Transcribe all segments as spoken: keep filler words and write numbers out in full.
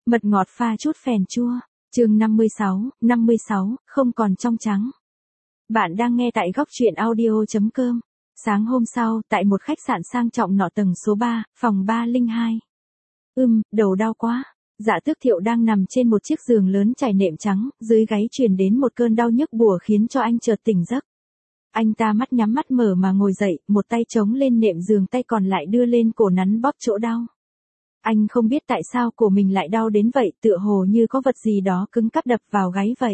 Mật ngọt pha chút phèn chua. Chương năm mươi sáu, năm mươi sáu, không còn trong trắng. Bạn đang nghe tại góc truyện audio chấm com. Sáng hôm sau, tại một khách sạn sang trọng nọ tầng số ba, phòng ba không hai. Ưm, đầu đau quá. Dạ Tước Thiệu đang nằm trên một chiếc giường lớn trải nệm trắng, dưới gáy truyền đến một cơn đau nhức bủa khiến cho anh chợt tỉnh giấc. Anh ta mắt nhắm mắt mở mà ngồi dậy, một tay chống lên nệm giường, tay còn lại đưa lên cổ nắn bóp chỗ đau. Anh không biết tại sao cổ mình lại đau đến vậy, tựa hồ như có vật gì đó cứng cắp đập vào gáy vậy.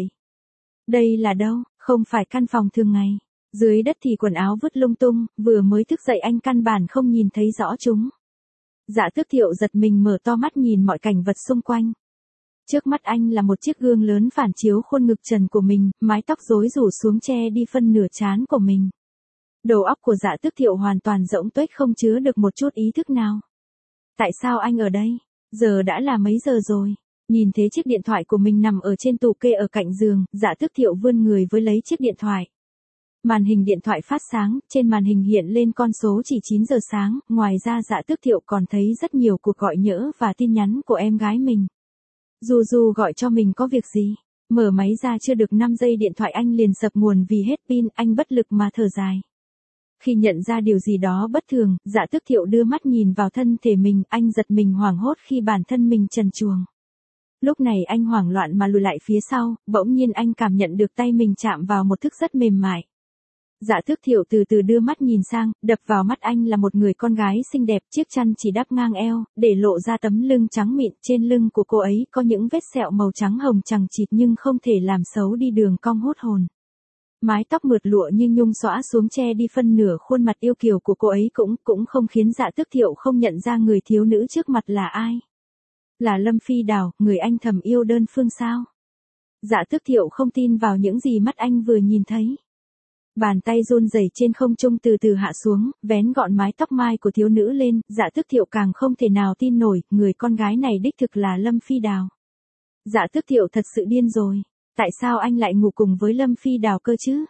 Đây là đâu? Không phải căn phòng thường ngày. Dưới đất thì quần áo vứt lung tung, vừa mới thức dậy anh căn bản không nhìn thấy rõ chúng. Dạ Tước Thiệu giật mình mở to mắt nhìn mọi cảnh vật xung quanh. Trước mắt anh là một chiếc gương lớn phản chiếu khuôn ngực trần của mình, mái tóc rối rủ xuống che đi phân nửa trán của mình. Đầu óc của Dạ Tước Thiệu hoàn toàn rỗng tuếch, không chứa được một chút ý thức nào. Tại sao anh ở đây? Giờ đã là mấy giờ rồi? Nhìn thấy chiếc điện thoại của mình nằm ở trên tủ kê ở cạnh giường, Dạ Tước Thiệu vươn người với lấy chiếc điện thoại. Màn hình điện thoại phát sáng, trên màn hình hiện lên con số chỉ chín giờ sáng, ngoài ra Dạ Tước Thiệu còn thấy rất nhiều cuộc gọi nhỡ và tin nhắn của em gái mình. Du Du gọi cho mình có việc gì? Mở máy ra chưa được năm giây điện thoại anh liền sập nguồn vì hết pin, anh bất lực mà thở dài. Khi nhận ra điều gì đó bất thường, Dạ Tước Thiệu đưa mắt nhìn vào thân thể mình, anh giật mình hoảng hốt khi bản thân mình trần truồng. Lúc này anh hoảng loạn mà lùi lại phía sau, bỗng nhiên anh cảm nhận được tay mình chạm vào một thức rất mềm mại. Dạ Tước Thiệu từ từ đưa mắt nhìn sang, đập vào mắt anh là một người con gái xinh đẹp, chiếc chăn chỉ đắp ngang eo, để lộ ra tấm lưng trắng mịn, trên lưng của cô ấy có những vết sẹo màu trắng hồng chằng chịt nhưng không thể làm xấu đi đường cong hút hồn. Mái tóc mượt lụa như nhung xõa xuống che đi phân nửa khuôn mặt yêu kiều của cô ấy cũng, cũng không khiến Dạ Tước Thiệu không nhận ra người thiếu nữ trước mặt là ai. Là Lâm Phi Đào, người anh thầm yêu đơn phương sao? Dạ Tước Thiệu không tin vào những gì mắt anh vừa nhìn thấy. Bàn tay run rẩy trên không trung từ từ hạ xuống, vén gọn mái tóc mai của thiếu nữ lên, Dạ Tước Thiệu càng không thể nào tin nổi, người con gái này đích thực là Lâm Phi Đào. Dạ Tước Thiệu thật sự điên rồi. Tại sao anh lại ngủ cùng với Lâm Phi Đào cơ chứ?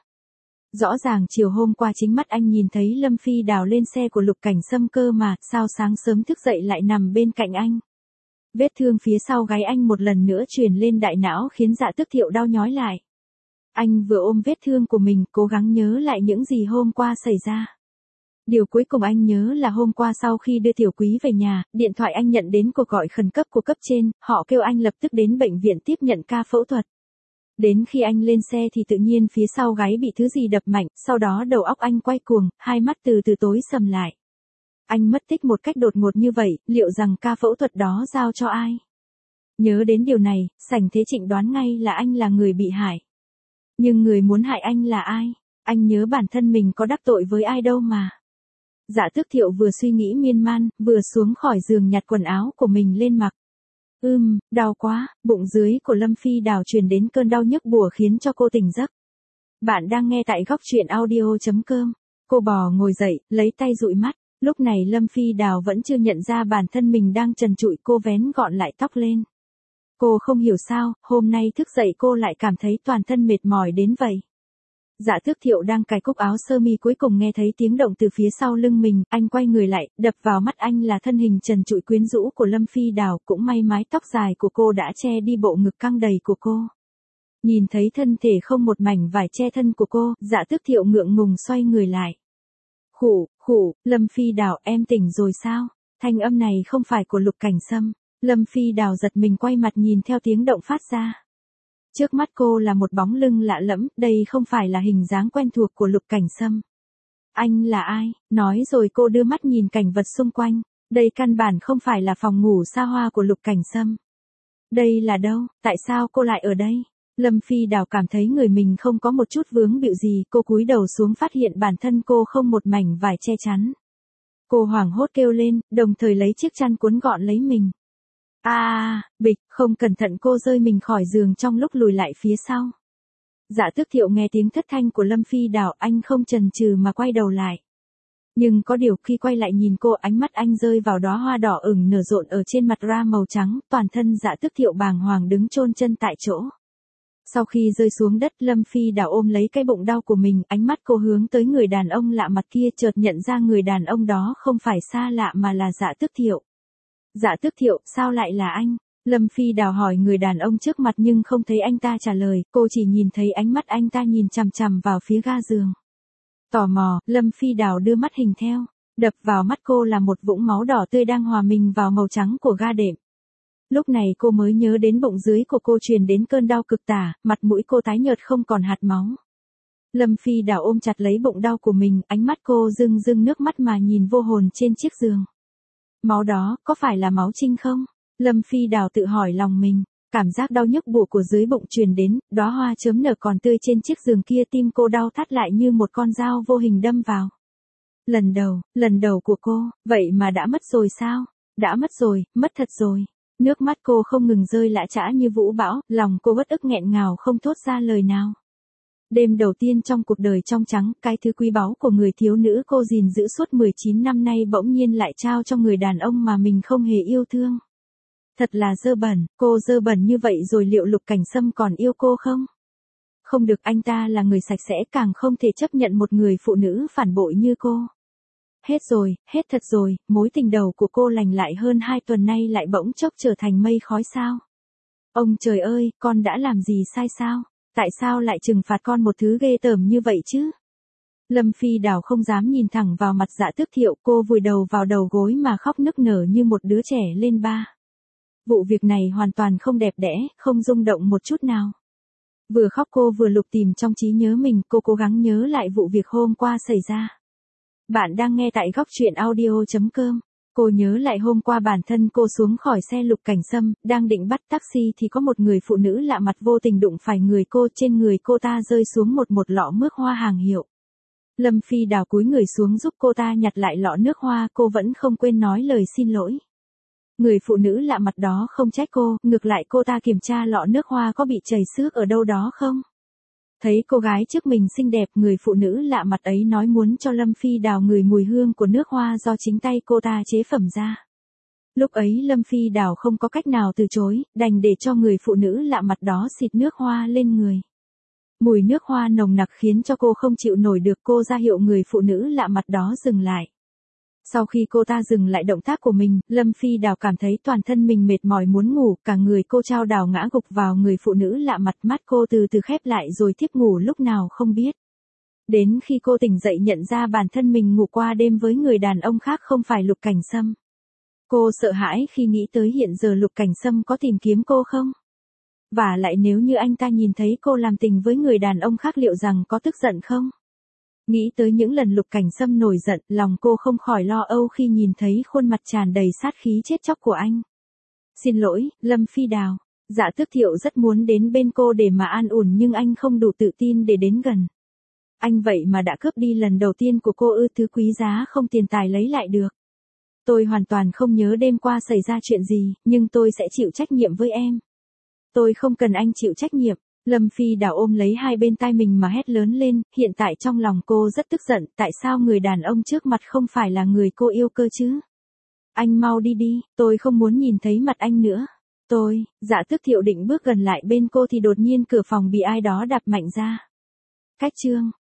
Rõ ràng chiều hôm qua chính mắt anh nhìn thấy Lâm Phi Đào lên xe của Lục Cảnh Sâm cơ mà, sao sáng sớm thức dậy lại nằm bên cạnh anh? Vết thương phía sau gáy anh một lần nữa truyền lên đại não khiến Dạ Tước Thiệu đau nhói lại. Anh vừa ôm vết thương của mình, cố gắng nhớ lại những gì hôm qua xảy ra. Điều cuối cùng anh nhớ là hôm qua sau khi đưa Tiểu Quý về nhà, điện thoại anh nhận đến cuộc gọi khẩn cấp của cấp trên, họ kêu anh lập tức đến bệnh viện tiếp nhận ca phẫu thuật. Đến khi anh lên xe thì tự nhiên phía sau gáy bị thứ gì đập mạnh, sau đó đầu óc anh quay cuồng, hai mắt từ từ tối sầm lại. Anh mất tích một cách đột ngột như vậy, liệu rằng ca phẫu thuật đó giao cho ai? Nhớ đến điều này, Sảnh Thế Trịnh đoán ngay là anh là người bị hại. Nhưng người muốn hại anh là ai? Anh nhớ bản thân mình có đắc tội với ai đâu mà. Dạ Tước Thiệu vừa suy nghĩ miên man, vừa xuống khỏi giường nhặt quần áo của mình lên mặc. Ưm, đau quá, bụng dưới của Lâm Phi Đào truyền đến cơn đau nhức bủa khiến cho cô tỉnh giấc. Bạn đang nghe tại góc truyện audio chấm com. Cô bò ngồi dậy, lấy tay dụi mắt. Lúc này Lâm Phi Đào vẫn chưa nhận ra bản thân mình đang trần trụi, cô vén gọn lại tóc lên. Cô không hiểu sao, hôm nay thức dậy cô lại cảm thấy toàn thân mệt mỏi đến vậy. Dạ Tước Thiệu đang cài cúc áo sơ mi cuối cùng nghe thấy tiếng động từ phía sau lưng mình, anh quay người lại, đập vào mắt anh là thân hình trần trụi quyến rũ của Lâm Phi Đào, cũng may mái tóc dài của cô đã che đi bộ ngực căng đầy của cô. Nhìn thấy thân thể không một mảnh vải che thân của cô, Dạ Tước Thiệu ngượng ngùng xoay người lại. Khủ, khủ, Lâm Phi Đào, em tỉnh rồi sao? Thanh âm này không phải của Lục Cảnh Sâm. Lâm Phi Đào giật mình quay mặt nhìn theo tiếng động phát ra. Trước mắt cô là một bóng lưng lạ lẫm, đây không phải là hình dáng quen thuộc của Lục Cảnh Sâm. Anh là ai? Nói rồi cô đưa mắt nhìn cảnh vật xung quanh. Đây căn bản không phải là phòng ngủ xa hoa của Lục Cảnh Sâm. Đây là đâu? Tại sao cô lại ở đây? Lâm Phi Đào cảm thấy người mình không có một chút vướng bịu gì, cô cúi đầu xuống phát hiện bản thân cô không một mảnh vải che chắn. Cô hoảng hốt kêu lên, đồng thời lấy chiếc chăn cuốn gọn lấy mình. À, à, bịch, không cẩn thận cô rơi mình khỏi giường trong lúc lùi lại phía sau. Dạ Tước Thiệu nghe tiếng thất thanh của Lâm Phi Đào, anh không chần chừ mà quay đầu lại. Nhưng có điều khi quay lại nhìn cô, ánh mắt anh rơi vào đóa hoa đỏ ửng nở rộn ở trên mặt ra màu trắng, toàn thân Dạ Tước Thiệu bàng hoàng đứng chôn chân tại chỗ. Sau khi rơi xuống đất, Lâm Phi Đào ôm lấy cái bụng đau của mình, ánh mắt cô hướng tới người đàn ông lạ mặt kia, chợt nhận ra người đàn ông đó không phải xa lạ mà là Dạ Tước Thiệu. Dạ Tước Thiệu, sao lại là anh? Lâm Phi Đào hỏi người đàn ông trước mặt nhưng không thấy anh ta trả lời, cô chỉ nhìn thấy ánh mắt anh ta nhìn chằm chằm vào phía ga giường. Tò mò, Lâm Phi Đào đưa mắt hình theo, đập vào mắt cô là một vũng máu đỏ tươi đang hòa mình vào màu trắng của ga đệm. Lúc này cô mới nhớ đến bụng dưới của cô truyền đến cơn đau cực tả, mặt mũi cô tái nhợt không còn hạt máu. Lâm Phi Đào ôm chặt lấy bụng đau của mình, ánh mắt cô rưng rưng nước mắt mà nhìn vô hồn trên chiếc giường. Máu đó, có phải là máu Trinh không? Lâm Phi Đào tự hỏi lòng mình, cảm giác đau nhức bủa của dưới bụng truyền đến, đóa hoa chớm nở còn tươi trên chiếc giường kia, tim cô đau thắt lại như một con dao vô hình đâm vào. Lần đầu, lần đầu của cô, vậy mà đã mất rồi sao? Đã mất rồi, mất thật rồi. Nước mắt cô không ngừng rơi lã chã như vũ bão, lòng cô uất ức nghẹn ngào không thốt ra lời nào. Đêm đầu tiên trong cuộc đời trong trắng, cái thứ quý báu của người thiếu nữ cô gìn giữ suốt mười chín năm nay bỗng nhiên lại trao cho người đàn ông mà mình không hề yêu thương. Thật là dơ bẩn, cô dơ bẩn như vậy rồi liệu Lục Cảnh Sâm còn yêu cô không? Không được, anh ta là người sạch sẽ, càng không thể chấp nhận một người phụ nữ phản bội như cô. Hết rồi, hết thật rồi, mối tình đầu của cô lành lại hơn hai tuần nay lại bỗng chốc trở thành mây khói sao? Ông trời ơi, con đã làm gì sai sao? Tại sao lại trừng phạt con một thứ ghê tởm như vậy chứ? Lâm Phi Đào không dám nhìn thẳng vào mặt Dạ Tước Thiệu, cô vùi đầu vào đầu gối mà khóc nức nở như một đứa trẻ lên ba. Vụ việc này hoàn toàn không đẹp đẽ, không rung động một chút nào. Vừa khóc cô vừa lục tìm trong trí nhớ mình, cô cố gắng nhớ lại vụ việc hôm qua xảy ra. Bạn đang nghe tại góc truyện audio chấm com. Cô nhớ lại hôm qua bản thân cô xuống khỏi xe Lục Cảnh Sâm, đang định bắt taxi thì có một người phụ nữ lạ mặt vô tình đụng phải người cô, trên người cô ta rơi xuống một một lọ nước hoa hàng hiệu. Lâm Phi Đào cúi người xuống giúp cô ta nhặt lại lọ nước hoa, cô vẫn không quên nói lời xin lỗi. Người phụ nữ lạ mặt đó không trách cô, ngược lại cô ta kiểm tra lọ nước hoa có bị chảy xước ở đâu đó không. Thấy cô gái trước mình xinh đẹp, người phụ nữ lạ mặt ấy nói muốn cho Lâm Phi Đào ngửi mùi hương của nước hoa do chính tay cô ta chế phẩm ra. Lúc ấy Lâm Phi Đào không có cách nào từ chối, đành để cho người phụ nữ lạ mặt đó xịt nước hoa lên người. Mùi nước hoa nồng nặc khiến cho cô không chịu nổi được, cô ra hiệu người phụ nữ lạ mặt đó dừng lại. Sau khi cô ta dừng lại động tác của mình, Lâm Phi Đào cảm thấy toàn thân mình mệt mỏi muốn ngủ, cả người cô trao đảo ngã gục vào người phụ nữ lạ mặt, mắt cô từ từ khép lại rồi thiếp ngủ lúc nào không biết. Đến khi cô tỉnh dậy nhận ra bản thân mình ngủ qua đêm với người đàn ông khác không phải Lục Cảnh Sâm. Cô sợ hãi khi nghĩ tới hiện giờ Lục Cảnh Sâm có tìm kiếm cô không? Và lại nếu như anh ta nhìn thấy cô làm tình với người đàn ông khác liệu rằng có tức giận không? Nghĩ tới những lần Lục Cảnh Sâm nổi giận, lòng cô không khỏi lo âu khi nhìn thấy khuôn mặt tràn đầy sát khí chết chóc của anh. Xin lỗi, Lâm Phi Đào. Dạ Tước Thiệu rất muốn đến bên cô để mà an ủi nhưng anh không đủ tự tin để đến gần. Anh vậy mà đã cướp đi lần đầu tiên của cô ư, thứ quý giá không tiền tài lấy lại được. Tôi hoàn toàn không nhớ đêm qua xảy ra chuyện gì, nhưng tôi sẽ chịu trách nhiệm với em. Tôi không cần anh chịu trách nhiệm. Lâm Phi Đào ôm lấy hai bên tai mình mà hét lớn lên, hiện tại trong lòng cô rất tức giận, tại sao người đàn ông trước mặt không phải là người cô yêu cơ chứ? Anh mau đi đi, tôi không muốn nhìn thấy mặt anh nữa. Tôi, Dạ Tước Thiệu định bước gần lại bên cô thì đột nhiên cửa phòng bị ai đó đạp mạnh ra. Cách chương.